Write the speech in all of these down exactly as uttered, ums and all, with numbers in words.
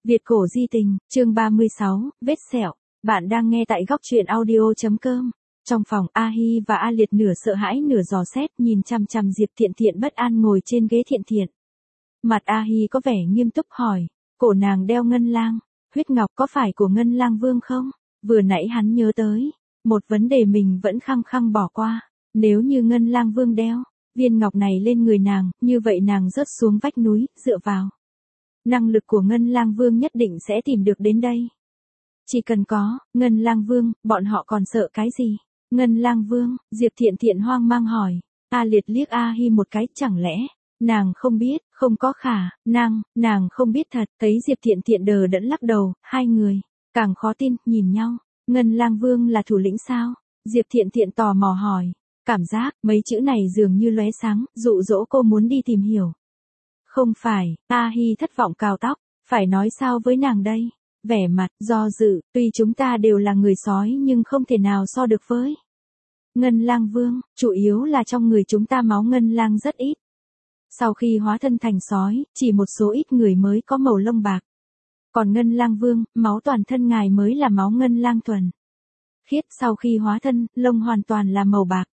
Việt cổ di tình, chương ba mươi sáu, vết sẹo. Bạn đang nghe tại góc truyện audio.com. Trong phòng, A Hi và A Liệt nửa sợ hãi nửa dò xét nhìn chằm chằm Diệp Thiện Thiện bất an ngồi trên ghế Thiện Thiện. Mặt A Hi có vẻ nghiêm túc hỏi, cổ nàng đeo ngân lang, huyết ngọc có phải của ngân lang vương không? Vừa nãy hắn nhớ tới, một vấn đề mình vẫn khăng khăng bỏ qua, nếu như ngân lang vương đeo viên ngọc này lên người nàng, như vậy nàng rớt xuống vách núi, dựa vào năng lực của Ngân Lang Vương nhất định sẽ tìm được đến đây. Chỉ cần có Ngân Lang Vương, bọn họ còn sợ cái gì? Ngân Lang Vương, Diệp Thiện Thiện hoang mang hỏi. A Liệt liếc A Hi một cái, chẳng lẽ nàng không biết, không có khả năng, nàng không biết thật. Thấy Diệp Thiện Thiện đờ đẫn lắc đầu, hai người càng khó tin, nhìn nhau. Ngân Lang Vương là thủ lĩnh sao? Diệp Thiện Thiện tò mò hỏi. Cảm giác mấy chữ này dường như lóe sáng, dụ dỗ cô muốn đi tìm hiểu. Không phải, A Hi thất vọng cào tóc, phải nói sao với nàng đây? Vẻ mặt, do dự, tuy chúng ta đều là người sói nhưng không thể nào so được với Ngân Lang Vương, chủ yếu là trong người chúng ta máu Ngân Lang rất ít. Sau khi hóa thân thành sói, chỉ một số ít người mới có màu lông bạc. Còn Ngân Lang Vương, máu toàn thân ngài mới là máu Ngân Lang thuần khiết, sau khi hóa thân, lông hoàn toàn là màu bạc.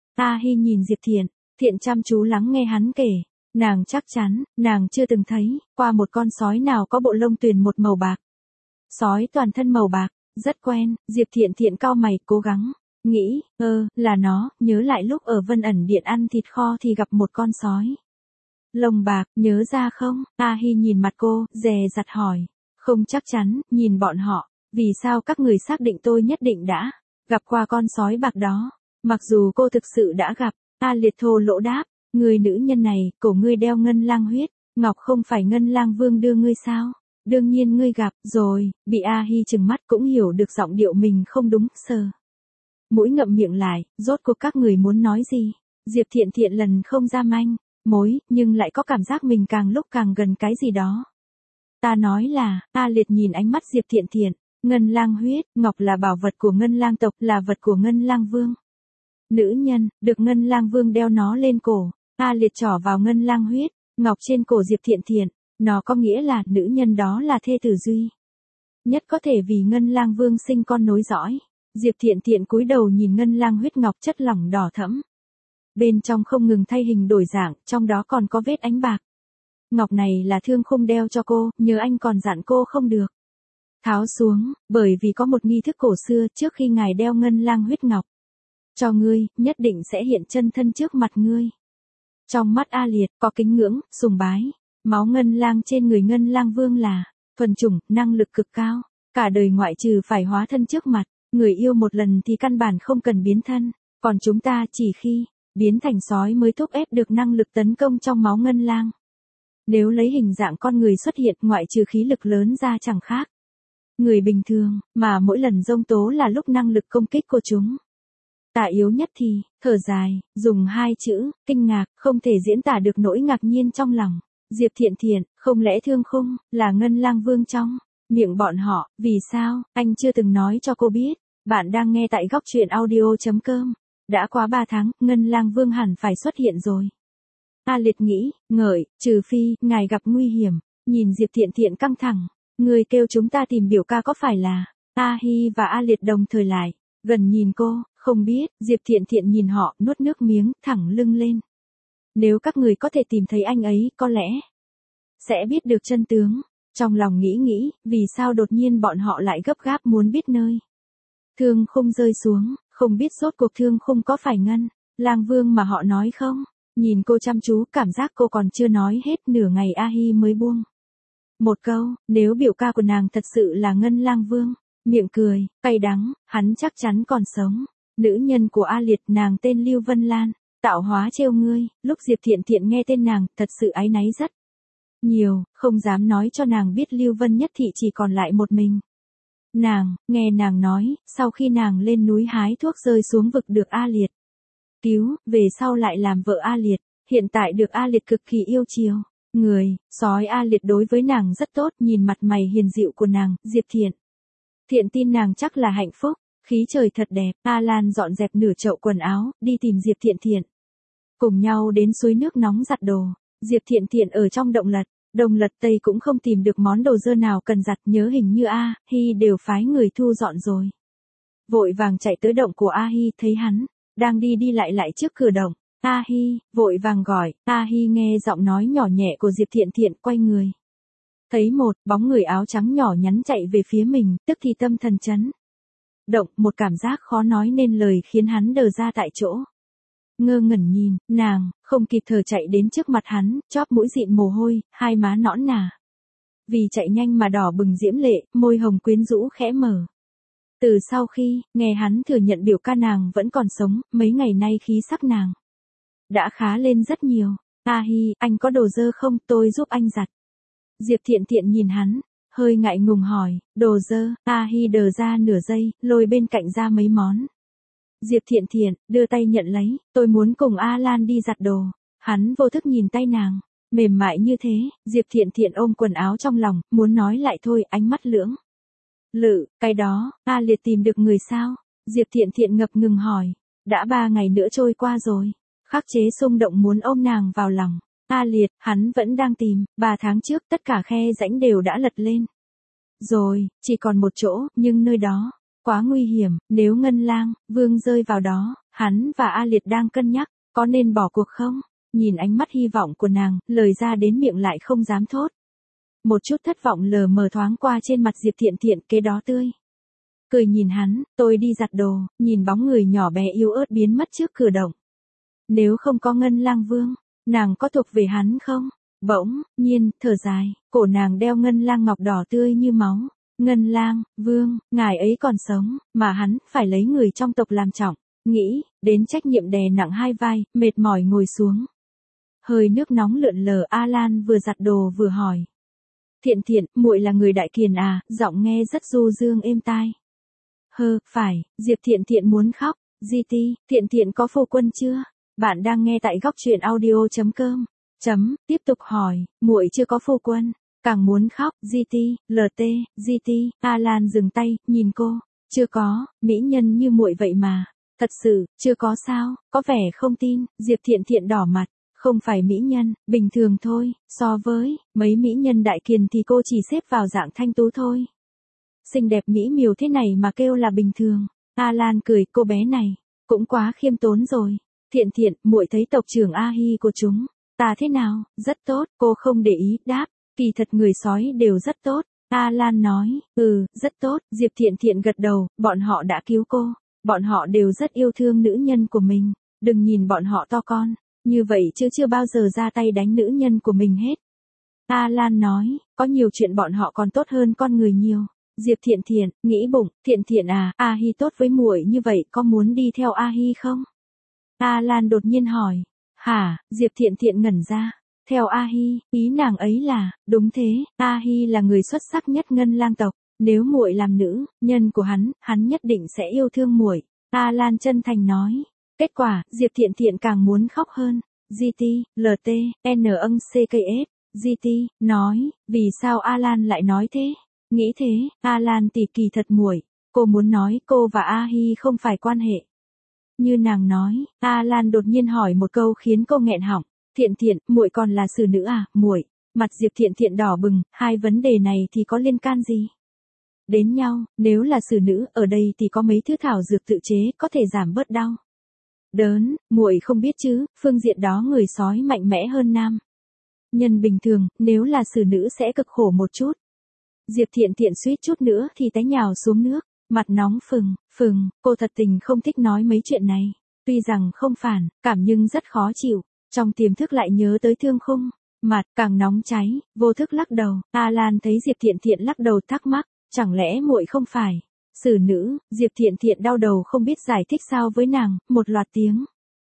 A Hi nhìn Diệp Thiện, Thiện chăm chú lắng nghe hắn kể. Nàng chắc chắn, nàng chưa từng thấy, qua một con sói nào có bộ lông tuyền một màu bạc. Sói toàn thân màu bạc, rất quen, Diệp Thiện Thiện cau mày, cố gắng nghĩ, ơ, là nó, nhớ lại lúc ở Vân Ẩn Điện ăn thịt kho thì gặp một con sói lông bạc, nhớ ra không? A Hi nhìn mặt cô, dè dặt hỏi. Không chắc chắn, nhìn bọn họ, vì sao các người xác định tôi nhất định đã gặp qua con sói bạc đó? Mặc dù cô thực sự đã gặp, A Liệt thô lỗ đáp. Người nữ nhân này, cổ ngươi đeo ngân lang huyết, ngọc không phải Ngân Lang Vương đưa ngươi sao? Đương nhiên ngươi gặp, rồi, bị A Hi chừng mắt cũng hiểu được giọng điệu mình không đúng, sờ mũi ngậm miệng lại, rốt cuộc các người muốn nói gì? Diệp Thiện Thiện lần không ra manh mối, nhưng lại có cảm giác mình càng lúc càng gần cái gì đó. Ta nói là, A Liệt nhìn ánh mắt Diệp Thiện Thiện, ngân lang huyết, ngọc là bảo vật của Ngân Lang tộc, là vật của Ngân Lang Vương. Nữ nhân, được Ngân Lang Vương đeo nó lên cổ. A Liệt trỏ vào ngân lang huyết, ngọc trên cổ Diệp Thiện Thiện, nó có nghĩa là nữ nhân đó là thê tử duy nhất có thể vì Ngân Lang Vương sinh con nối dõi. Diệp Thiện Thiện cúi đầu nhìn ngân lang huyết ngọc chất lỏng đỏ thẫm. Bên trong không ngừng thay hình đổi dạng, trong đó còn có vết ánh bạc. Ngọc này là Thương Khung đeo cho cô, nhớ anh còn dặn cô không được tháo xuống, bởi vì có một nghi thức cổ xưa trước khi ngài đeo ngân lang huyết ngọc cho ngươi, nhất định sẽ hiện chân thân trước mặt ngươi. Trong mắt A Liệt, có kính ngưỡng, sùng bái. Máu ngân lang trên người Ngân Lang Vương là thuần chủng, năng lực cực cao. Cả đời ngoại trừ phải hóa thân trước mặt người yêu một lần thì căn bản không cần biến thân. Còn chúng ta chỉ khi biến thành sói mới thúc ép được năng lực tấn công trong máu ngân lang. Nếu lấy hình dạng con người xuất hiện, ngoại trừ khí lực lớn ra chẳng khác người bình thường, mà mỗi lần dông tố là lúc năng lực công kích của chúng tả yếu nhất thì, thở dài, dùng hai chữ, kinh ngạc, không thể diễn tả được nỗi ngạc nhiên trong lòng. Diệp Thiện Thiện, không lẽ Thương Khung là Ngân Lang Vương trong miệng bọn họ? Vì sao, anh chưa từng nói cho cô biết? Bạn đang nghe tại góc truyện audio.com. Đã quá ba tháng, Ngân Lang Vương hẳn phải xuất hiện rồi. A Liệt nghĩ, ngợi, trừ phi, ngài gặp nguy hiểm. Nhìn Diệp Thiện Thiện căng thẳng. Người kêu chúng ta tìm biểu ca có phải là? A Hi và A Liệt đồng thời lại gần nhìn cô. Không biết, Diệp Thiện Thiện nhìn họ, nuốt nước miếng, thẳng lưng lên. Nếu các người có thể tìm thấy anh ấy, có lẽ sẽ biết được chân tướng. Trong lòng nghĩ nghĩ, vì sao đột nhiên bọn họ lại gấp gáp muốn biết nơi Thương Khung rơi xuống, không biết rốt cuộc Thương Khung có phải Ngân Lang Vương mà họ nói không? Nhìn cô chăm chú, cảm giác cô còn chưa nói hết, nửa ngày A Hi mới buông một câu, nếu biểu ca của nàng thật sự là Ngân Lang Vương. Miệng cười, cay đắng, hắn chắc chắn còn sống. Nữ nhân của A Liệt, nàng tên Lưu Vân Lan, tạo hóa trêu ngươi. Lúc Diệp Thiện Thiện nghe tên nàng, thật sự áy náy rất nhiều, không dám nói cho nàng biết Lưu Vân Nhất Thị chỉ còn lại một mình nàng. Nghe nàng nói, sau khi nàng lên núi hái thuốc rơi xuống vực được A Liệt cứu, về sau lại làm vợ A Liệt, hiện tại được A Liệt cực kỳ yêu chiều. Người, sói A Liệt đối với nàng rất tốt, nhìn mặt mày hiền dịu của nàng, Diệp Thiện Thiện tin nàng chắc là hạnh phúc. Khí trời thật đẹp, A Lan dọn dẹp nửa chậu quần áo, đi tìm Diệp Thiện Thiện. Cùng nhau đến suối nước nóng giặt đồ. Diệp Thiện Thiện ở trong động lật Đông lật tây cũng không tìm được món đồ dơ nào cần giặt, nhớ hình như A Hi đều phái người thu dọn rồi. Vội vàng chạy tới động của A Hi, thấy hắn đang đi đi lại lại trước cửa động. A Hi vội vàng gọi. A Hi nghe giọng nói nhỏ nhẹ của Diệp Thiện Thiện, quay người. Thấy một bóng người áo trắng nhỏ nhắn chạy về phía mình, tức thì tâm thần chấn động, một cảm giác khó nói nên lời khiến hắn đờ ra tại chỗ. Ngơ ngẩn nhìn, nàng không kịp thở chạy đến trước mặt hắn, chóp mũi dịn mồ hôi, hai má nõn nà. Vì chạy nhanh mà đỏ bừng diễm lệ, môi hồng quyến rũ khẽ mở. Từ sau khi nghe hắn thừa nhận biểu ca nàng vẫn còn sống, mấy ngày nay khí sắc nàng đã khá lên rất nhiều. A Hi, anh có đồ dơ không, tôi giúp anh giặt. Diệp Thiện Thiện nhìn hắn, hơi ngại ngùng hỏi, đồ dơ. A Hi đờ ra nửa giây, lôi bên cạnh ra mấy món. Diệp Thiện Thiện đưa tay nhận lấy, tôi muốn cùng A Lan đi giặt đồ. Hắn vô thức nhìn tay nàng, mềm mại như thế. Diệp Thiện Thiện ôm quần áo trong lòng, muốn nói lại thôi, ánh mắt lưỡng lự. Cái đó, A Liệt tìm được người sao? Diệp Thiện Thiện ngập ngừng hỏi. Đã ba ngày nữa trôi qua rồi. Khắc chế xung động muốn ôm nàng vào lòng. A Liệt, hắn vẫn đang tìm. Ba tháng trước tất cả khe rãnh đều đã lật lên rồi, chỉ còn một chỗ, nhưng nơi đó quá nguy hiểm, nếu Ngân Lang Vương rơi vào đó, hắn và A Liệt đang cân nhắc, có nên bỏ cuộc không? Nhìn ánh mắt hy vọng của nàng, lời ra đến miệng lại không dám thốt. Một chút thất vọng lờ mờ thoáng qua trên mặt Diệp Thiện Thiện, kế đó tươi cười nhìn hắn, tôi đi giặt đồ. Nhìn bóng người nhỏ bé yếu ớt biến mất trước cửa động. Nếu không có Ngân Lang Vương, nàng có thuộc về hắn không? Bỗng nhiên thở dài, cổ nàng đeo ngân lang ngọc đỏ tươi như máu. Ngân Lang Vương, ngài ấy còn sống, mà hắn phải lấy người trong tộc làm trọng. Nghĩ đến trách nhiệm đè nặng hai vai, mệt mỏi ngồi xuống. Hơi nước nóng lượn lờ. A Lan vừa giặt đồ vừa hỏi. Thiện Thiện, muội là người Đại Kiền à? Giọng nghe rất du dương êm tai. Hơ, phải. Diệp Thiện Thiện muốn khóc. Di Ti, Thiện Thiện có phu quân chưa? Bạn đang nghe tại góc truyện audio chấm com. Chấm, tiếp tục hỏi, muội chưa có phu quân, càng muốn khóc. giê tê, lờ tê, giê tê. A Lan dừng tay, nhìn cô, chưa có, mỹ nhân như muội vậy mà, thật sự, chưa có sao? Có vẻ không tin. Diệp Thiện Thiện đỏ mặt, không phải mỹ nhân, bình thường thôi, so với mấy mỹ nhân Đại Kiền thì cô chỉ xếp vào dạng thanh tú thôi. Xinh đẹp mỹ miều thế này mà kêu là bình thường. A Lan cười, cô bé này cũng quá khiêm tốn rồi. Thiện Thiện, muội thấy tộc trưởng A Hi của chúng ta thế nào? Rất tốt. Cô không để ý, đáp, kỳ thật người sói đều rất tốt. A Lan nói, ừ, rất tốt. Diệp Thiện Thiện gật đầu, bọn họ đã cứu cô, bọn họ đều rất yêu thương nữ nhân của mình, đừng nhìn bọn họ to con như vậy chứ chưa bao giờ ra tay đánh nữ nhân của mình hết. A Lan nói, có nhiều chuyện bọn họ còn tốt hơn con người nhiều. Diệp Thiện Thiện nghĩ bụng, Thiện Thiện à, A Hi tốt với muội như vậy, có muốn đi theo A Hi không? A Lan đột nhiên hỏi. Hả? Diệp Thiện Thiện ngẩn ra. Theo A Hi, ý nàng ấy là, đúng thế, A Hi là người xuất sắc nhất Ngân Lang tộc, nếu muội làm nữ nhân của hắn, hắn nhất định sẽ yêu thương muội. A Lan chân thành nói. Kết quả, Diệp Thiện Thiện càng muốn khóc hơn. giê tê, lờ tê, en âng xê ca ét. giê tê nói, vì sao A Lan lại nói thế? Nghĩ thế, A Lan tỷ kỳ thật muội, cô muốn nói cô và A Hi không phải quan hệ như nàng nói. A Lan đột nhiên hỏi một câu khiến cô nghẹn họng. Thiện Thiện, muội còn là xử nữ à? Muội, mặt Diệp Thiện Thiện đỏ bừng, hai vấn đề này thì có liên can gì đến nhau? Nếu là xử nữ, ở đây thì có mấy thứ thảo dược tự chế có thể giảm bớt đau đớn, muội không biết chứ, phương diện đó người sói mạnh mẽ hơn nam nhân bình thường, nếu là xử nữ sẽ cực khổ một chút. Diệp Thiện Thiện suýt chút nữa thì té nhào xuống nước, mặt nóng phừng, phừng, cô thật tình không thích nói mấy chuyện này, tuy rằng không phản cảm nhưng rất khó chịu, trong tiềm thức lại nhớ tới Thương Khung, mặt càng nóng cháy, vô thức lắc đầu. A Lan thấy Diệp Thiện Thiện lắc đầu thắc mắc, chẳng lẽ muội không phải xử nữ? Diệp Thiện Thiện đau đầu không biết giải thích sao với nàng. Một loạt tiếng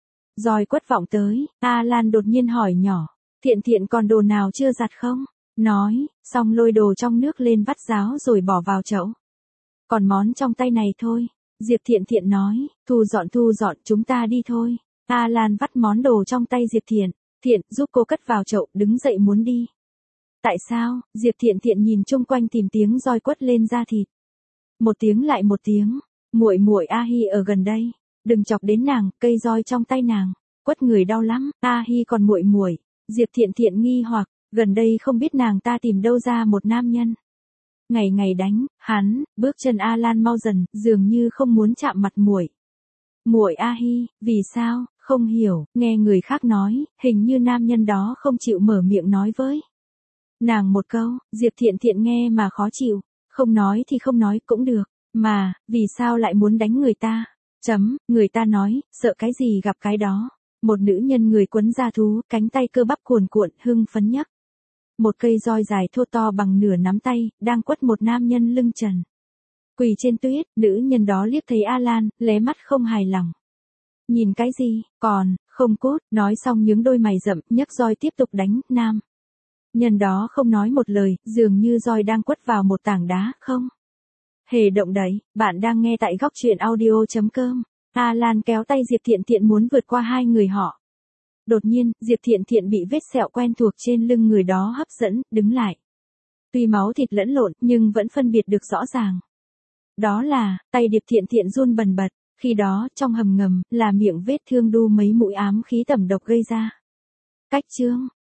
roi quất vọng tới. A Lan đột nhiên hỏi nhỏ, Thiện Thiện còn đồ nào chưa giặt không? Nói xong lôi đồ trong nước lên vắt ráo rồi bỏ vào chậu. Còn món trong tay này thôi. Diệp Thiện Thiện nói, thu dọn thu dọn, chúng ta đi thôi. A Lan vắt món đồ trong tay Diệp Thiện Thiện, giúp cô cất vào chậu, đứng dậy muốn đi. Tại sao? Diệp Thiện Thiện nhìn chung quanh tìm tiếng roi quất lên da thịt. Một tiếng lại một tiếng. Muội muội, A Hi ở gần đây, đừng chọc đến nàng, cây roi trong tay nàng quất người đau lắm. A Hi còn muội muội. Diệp Thiện Thiện nghi hoặc, Gần đây không biết nàng ta tìm đâu ra một nam nhân. Ngày ngày đánh, hắn, bước chân Alan mau dần, dường như không muốn chạm mặt muội. Muội A Hi, vì sao, không hiểu, nghe người khác nói, hình như nam nhân đó không chịu mở miệng nói với nàng một câu, Diệp Thiện Thiện nghe mà khó chịu, không nói thì không nói cũng được, mà, vì sao lại muốn đánh người ta? Chấm, người ta nói, sợ cái gì gặp cái đó. Một nữ nhân người quấn da thú, cánh tay cơ bắp cuồn cuộn, hưng phấn nhấc một cây roi dài thô to bằng nửa nắm tay, đang quất một nam nhân lưng trần. Quỳ trên tuyết, nữ nhân đó liếc thấy Alan, lé mắt không hài lòng. Nhìn cái gì, còn, không cốt, nói xong nhướng đôi mày rậm, nhấc roi tiếp tục đánh, nam. Nhân đó không nói một lời, dường như roi đang quất vào một tảng đá, không hề động đậy. Bạn đang nghe tại góc truyện audio.com. Alan kéo tay Diệp Thiện Thiện muốn vượt qua hai người họ. Đột nhiên, Diệp Thiện Thiện bị vết sẹo quen thuộc trên lưng người đó hấp dẫn, đứng lại. Tuy máu thịt lẫn lộn, nhưng vẫn phân biệt được rõ ràng. Đó là, tay Diệp Thiện Thiện run bần bật, khi đó, trong hầm ngầm, là miệng vết thương đu mấy mũi ám khí tẩm độc gây ra. Cách chương,